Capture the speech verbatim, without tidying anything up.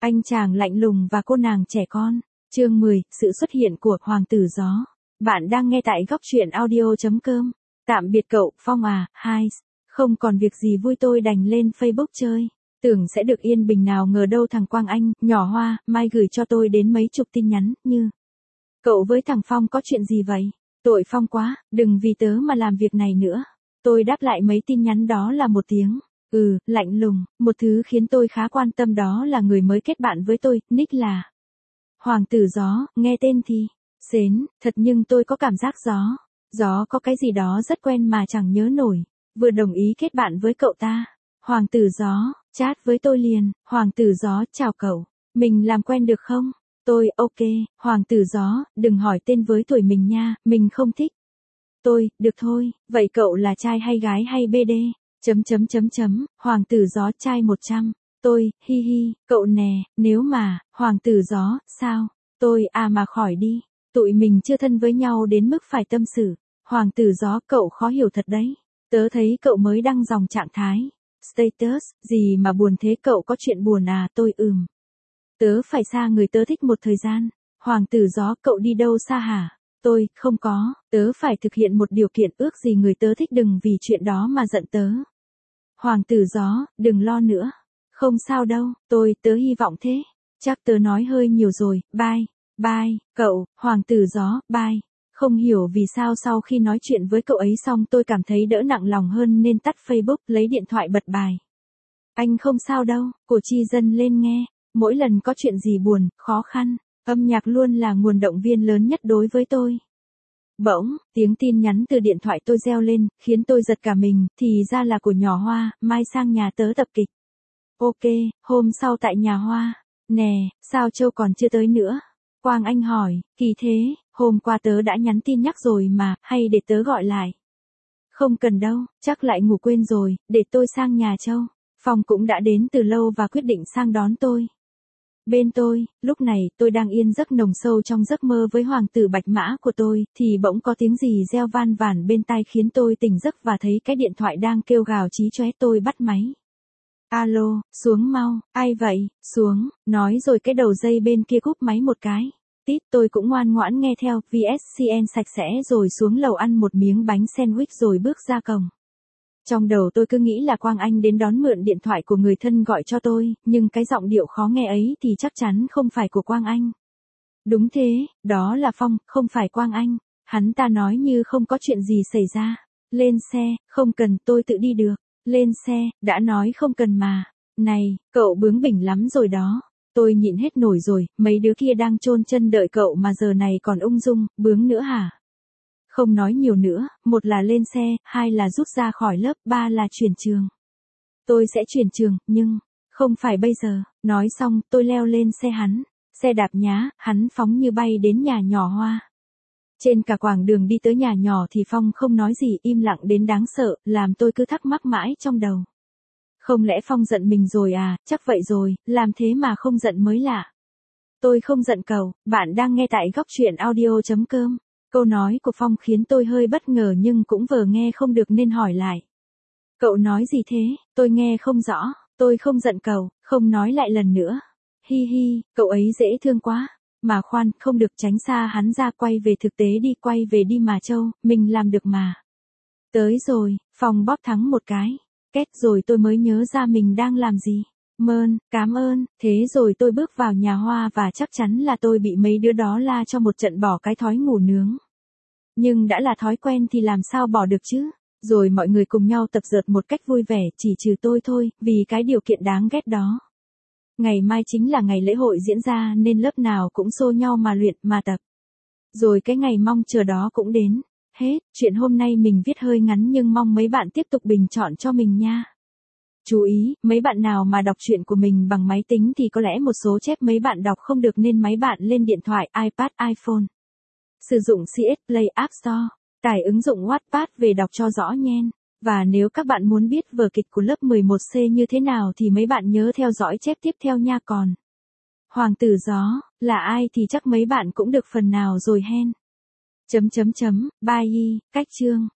Anh chàng lạnh lùng và cô nàng trẻ con. Chương mười, sự xuất hiện của Hoàng tử gió. Bạn đang nghe tại góc truyện audio chấm com. Tạm biệt cậu, Phong à, hai. Không còn việc gì vui tôi đành lên Facebook chơi. Tưởng sẽ được yên bình nào ngờ đâu thằng Quang Anh, nhỏ Hoa, Mai gửi cho tôi đến mấy chục tin nhắn, như: Cậu với thằng Phong có chuyện gì vậy? Tội Phong quá, đừng vì tớ mà làm việc này nữa. Tôi đáp lại mấy tin nhắn đó là một tiếng ừ, lạnh lùng. Một thứ khiến tôi khá quan tâm đó là người mới kết bạn với tôi, nick là Hoàng tử gió, nghe tên thì sến, thật nhưng tôi có cảm giác gió. Gió có cái gì đó rất quen mà chẳng nhớ nổi. Vừa đồng ý kết bạn với cậu ta. Hoàng tử gió, chat với tôi liền. Hoàng tử gió, chào cậu. Mình làm quen được không? Tôi, ok. Hoàng tử gió, đừng hỏi tên với tuổi mình nha, mình không thích. Tôi, được thôi, vậy cậu là trai hay gái hay bê đê? Chấm chấm chấm chấm, Hoàng tử gió trai một trăm. Tôi, hi hi, cậu nè, nếu mà, Hoàng tử gió, sao? Tôi, à mà khỏi đi. Tụi mình chưa thân với nhau đến mức phải tâm sự. Hoàng tử gió, cậu khó hiểu thật đấy. Tớ thấy cậu mới đăng dòng trạng thái status, gì mà buồn thế, cậu có chuyện buồn à? Tôi, ừm. Tớ phải xa người tớ thích một thời gian. Hoàng tử gió, cậu đi đâu xa hả? Tôi, không có, tớ phải thực hiện một điều kiện, ước gì người tớ thích đừng vì chuyện đó mà giận tớ. Hoàng tử gió, đừng lo nữa. Không sao đâu, tôi, tớ hy vọng thế. Chắc tớ nói hơi nhiều rồi, bye, bye, cậu, Hoàng tử gió, bye. Không hiểu vì sao sau khi nói chuyện với cậu ấy xong tôi cảm thấy đỡ nặng lòng hơn nên tắt Facebook, lấy điện thoại bật bài. Anh không sao đâu, của Chi Dân lên nghe. Mỗi lần có chuyện gì buồn, khó khăn, âm nhạc luôn là nguồn động viên lớn nhất đối với tôi. Bỗng, tiếng tin nhắn từ điện thoại tôi reo lên, khiến tôi giật cả mình, thì ra là của nhỏ Hoa, mai sang nhà tớ tập kịch. Ok, hôm sau tại nhà Hoa. Nè, sao Châu còn chưa tới nữa? Quang Anh hỏi, kỳ thế, hôm qua tớ đã nhắn tin nhắc rồi mà, hay để tớ gọi lại? Không cần đâu, chắc lại ngủ quên rồi, để tôi sang nhà Châu. Phong cũng đã đến từ lâu và quyết định sang đón tôi. Bên tôi, lúc này, tôi đang yên giấc nồng sâu trong giấc mơ với hoàng tử bạch mã của tôi, thì bỗng có tiếng gì reo van vàn bên tai khiến tôi tỉnh giấc và thấy cái điện thoại đang kêu gào chí chóe. Tôi bắt máy. Alo, xuống mau, ai vậy, xuống, nói rồi cái đầu dây bên kia cúp máy một cái. Tít, tôi cũng ngoan ngoãn nghe theo, vê ét xê en sạch sẽ rồi xuống lầu ăn một miếng bánh sandwich rồi bước ra cổng. Trong đầu tôi cứ nghĩ là Quang Anh đến đón mượn điện thoại của người thân gọi cho tôi, nhưng cái giọng điệu khó nghe ấy thì chắc chắn không phải của Quang Anh. Đúng thế, đó là Phong, không phải Quang Anh. Hắn ta nói như không có chuyện gì xảy ra. Lên xe, không cần, tôi tự đi được. Lên xe, đã nói không cần mà. Này, cậu bướng bỉnh lắm rồi đó. Tôi nhịn hết nổi rồi, mấy đứa kia đang chôn chân đợi cậu mà giờ này còn ung dung, bướng nữa hả? Không nói nhiều nữa, một là lên xe, hai là rút ra khỏi lớp, ba là chuyển trường. Tôi sẽ chuyển trường, nhưng, không phải bây giờ. Nói xong, tôi leo lên xe hắn. Xe đạp nhá, hắn phóng như bay đến nhà nhỏ Hoa. Trên cả quãng đường đi tới nhà nhỏ thì Phong không nói gì, im lặng đến đáng sợ, làm tôi cứ thắc mắc mãi trong đầu. Không lẽ Phong giận mình rồi à? Chắc vậy rồi, làm thế mà không giận mới lạ. Tôi không giận cậu, bạn đang nghe tại góc truyện audio chấm com. Câu nói của Phong khiến tôi hơi bất ngờ nhưng cũng vừa nghe không được nên hỏi lại. Cậu nói gì thế? Tôi nghe không rõ. Tôi không giận cậu, không nói lại lần nữa. Hi hi, cậu ấy dễ thương quá. Mà khoan, không được, tránh xa hắn ra, quay về thực tế đi, quay về đi mà Châu, mình làm được mà. Tới rồi, Phong bóp thắng một cái. Két rồi tôi mới nhớ ra mình đang làm gì. Mơn, cảm ơn, thế rồi tôi bước vào nhà Hoa và chắc chắn là tôi bị mấy đứa đó la cho một trận bỏ cái thói ngủ nướng. Nhưng đã là thói quen thì làm sao bỏ được chứ? Rồi mọi người cùng nhau tập dượt một cách vui vẻ, chỉ trừ tôi thôi, vì cái điều kiện đáng ghét đó. Ngày mai chính là ngày lễ hội diễn ra nên lớp nào cũng xô nhau mà luyện, mà tập. Rồi cái ngày mong chờ đó cũng đến. Hết, chuyện hôm nay mình viết hơi ngắn nhưng mong mấy bạn tiếp tục bình chọn cho mình nha. Chú ý, mấy bạn nào mà đọc truyện của mình bằng máy tính thì có lẽ một số chép mấy bạn đọc không được nên mấy bạn lên điện thoại, iPad, iPhone. Sử dụng xê ét Play App Store, tải ứng dụng Wattpad về đọc cho rõ nhen. Và nếu các bạn muốn biết vở kịch của lớp mười một C như thế nào thì mấy bạn nhớ theo dõi chép tiếp theo nha. Còn Hoàng tử gió là ai thì chắc mấy bạn cũng được phần nào rồi hen. Chấm chấm chấm, bye, cách chương.